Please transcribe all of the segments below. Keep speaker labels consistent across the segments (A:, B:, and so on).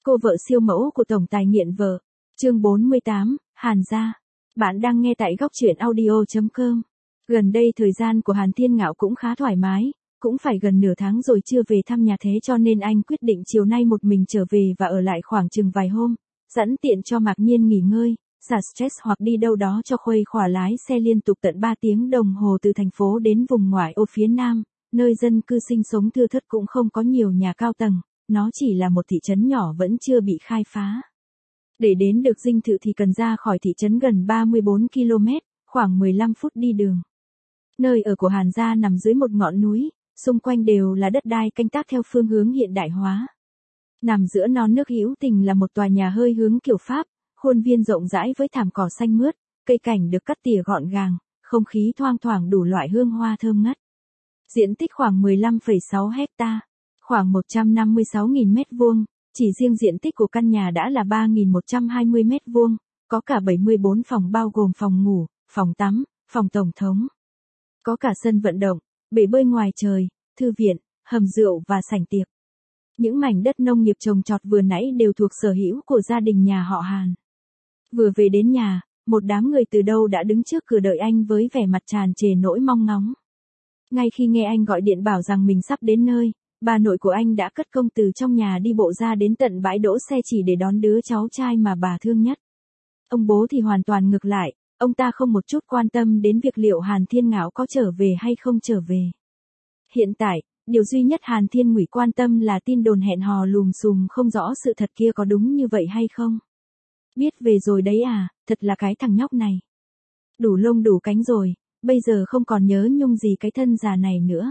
A: Cô vợ siêu mẫu của tổng tài nghiện vợ. Chương 48, Hàn gia. Bạn đang nghe tại góc truyện audio.com. Gần đây thời gian của Hàn Thiên Ngạo cũng khá thoải mái, cũng phải gần nửa tháng rồi chưa về thăm nhà, thế cho nên anh quyết định chiều nay một mình trở về và ở lại khoảng chừng vài hôm, sẵn tiện cho Mạc Nhiên nghỉ ngơi, xả stress hoặc đi đâu đó cho khuây khỏa. Lái xe liên tục tận 3 tiếng đồng hồ từ thành phố đến vùng ngoại ô phía Nam, nơi dân cư sinh sống thưa thớt, cũng không có nhiều nhà cao tầng, nó chỉ là một thị trấn nhỏ vẫn chưa bị khai phá. Để đến được dinh thự thì cần ra khỏi thị trấn gần 34 km, khoảng 15 phút đi đường. Nơi ở của Hàn gia nằm dưới một ngọn núi, xung quanh đều là đất đai canh tác theo phương hướng hiện đại hóa. Nằm giữa non nước hữu tình là một tòa nhà hơi hướng kiểu Pháp, khuôn viên rộng rãi với thảm cỏ xanh mướt, cây cảnh được cắt tỉa gọn gàng, không khí thoang thoảng đủ loại hương hoa thơm ngát. Diện tích khoảng 15,6 hecta, khoảng 156.000 mét vuông, chỉ riêng diện tích của căn nhà đã là 3.120 mét vuông, có cả 74 phòng bao gồm phòng ngủ, phòng tắm, phòng tổng thống. Có cả sân vận động, bể bơi ngoài trời, thư viện, hầm rượu và sảnh tiệc. Những mảnh đất nông nghiệp trồng trọt vừa nãy đều thuộc sở hữu của gia đình nhà họ Hàn. Vừa về đến nhà, một đám người từ đâu đã đứng trước cửa đợi anh với vẻ mặt tràn trề nỗi mong ngóng. Ngay khi nghe anh gọi điện bảo rằng mình sắp đến nơi, bà nội của anh đã cất công từ trong nhà đi bộ ra đến tận bãi đỗ xe chỉ để đón đứa cháu trai mà bà thương nhất. Ông bố thì hoàn toàn ngược lại, ông ta không một chút quan tâm đến việc liệu Hàn Thiên Ngạo có trở về hay không trở về. Hiện tại, điều duy nhất Hàn Thiên Ngụy quan tâm là tin đồn hẹn hò lùm xùm không rõ sự thật kia có đúng như vậy hay không. Biết về rồi đấy à, thật là cái thằng nhóc này. Đủ lông đủ cánh rồi, bây giờ không còn nhớ nhung gì cái thân già này nữa.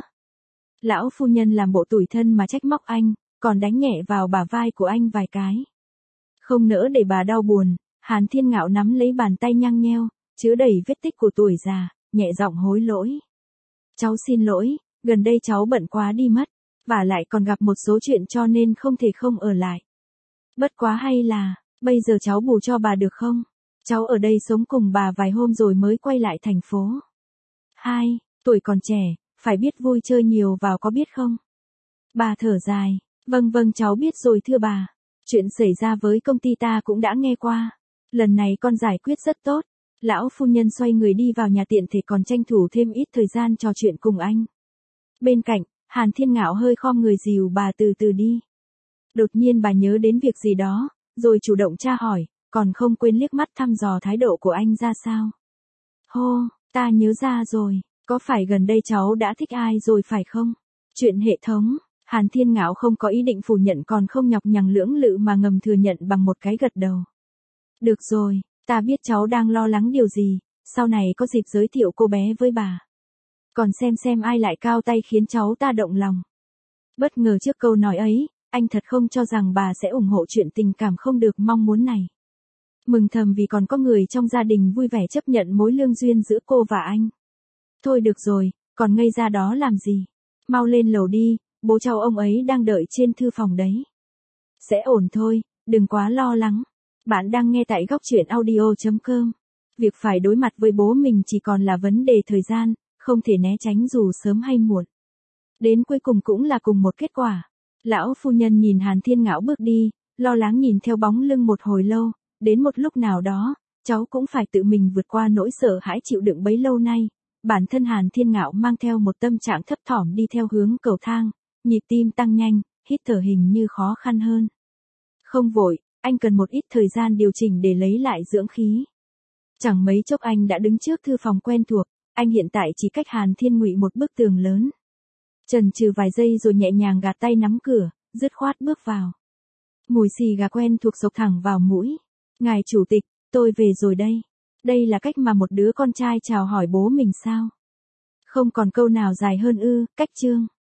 A: Lão phu nhân làm bộ tủi thân mà trách móc anh, còn đánh nhẹ vào bả vai của anh vài cái. Không nỡ để bà đau buồn, Hàn Thiên Ngạo nắm lấy bàn tay nhăng nheo, chứa đầy vết tích của tuổi già, nhẹ giọng hối lỗi. Cháu xin lỗi, gần đây cháu bận quá đi mất, và lại còn gặp một số chuyện cho nên không thể không ở lại. Bất quá hay là, bây giờ cháu bù cho bà được không? Cháu ở đây sống cùng bà vài hôm rồi mới quay lại thành phố. 2. Tuổi còn trẻ, phải biết vui chơi nhiều vào có biết không? Bà thở dài, vâng cháu biết rồi thưa bà. Chuyện xảy ra với công ty ta cũng đã nghe qua. Lần này con giải quyết rất tốt. Lão phu nhân xoay người đi vào nhà tiện thể còn tranh thủ thêm ít thời gian trò chuyện cùng anh. Bên cạnh, Hàn Thiên Ngạo hơi khom người dìu bà từ từ đi. Đột nhiên bà nhớ đến việc gì đó, rồi chủ động tra hỏi, còn không quên liếc mắt thăm dò thái độ của anh ra sao. Hô, ta nhớ ra rồi, có phải gần đây cháu đã thích ai rồi phải không? Chuyện hệ thống, Hàn Thiên Ngạo không có ý định phủ nhận còn không nhọc nhằn lưỡng lự mà ngầm thừa nhận bằng một cái gật đầu. Được rồi, ta biết cháu đang lo lắng điều gì, sau này có dịp giới thiệu cô bé với bà. Còn xem ai lại cao tay khiến cháu ta động lòng. Bất ngờ trước câu nói ấy, anh thật không cho rằng bà sẽ ủng hộ chuyện tình cảm không được mong muốn này. Mừng thầm vì còn có người trong gia đình vui vẻ chấp nhận mối lương duyên giữa cô và anh. Thôi được rồi, còn ngây ra đó làm gì? Mau lên lầu đi, bố cháu ông ấy đang đợi trên thư phòng đấy. Sẽ ổn thôi, đừng quá lo lắng. Bạn đang nghe tại góc truyện audio.com. Việc phải đối mặt với bố mình chỉ còn là vấn đề thời gian, không thể né tránh dù sớm hay muộn. Đến cuối cùng cũng là cùng một kết quả. Lão phu nhân nhìn Hàn Thiên Ngạo bước đi, lo lắng nhìn theo bóng lưng một hồi lâu, đến một lúc nào đó, cháu cũng phải tự mình vượt qua nỗi sợ hãi chịu đựng bấy lâu nay. Bản thân Hàn Thiên Ngạo mang theo một tâm trạng thấp thỏm đi theo hướng cầu thang, nhịp tim tăng nhanh, hít thở hình như khó khăn hơn. Không vội, anh cần một ít thời gian điều chỉnh để lấy lại dưỡng khí. Chẳng mấy chốc anh đã đứng trước thư phòng quen thuộc, anh hiện tại chỉ cách Hàn Thiên Ngụy một bức tường lớn. Chần chừ vài giây rồi nhẹ nhàng gạt tay nắm cửa, dứt khoát bước vào. Mùi xì gà quen thuộc xộc thẳng vào mũi. Ngài chủ tịch, tôi về rồi đây. Đây là cách mà một đứa con trai chào hỏi bố mình sao? Không còn câu nào dài hơn ư, cách chương.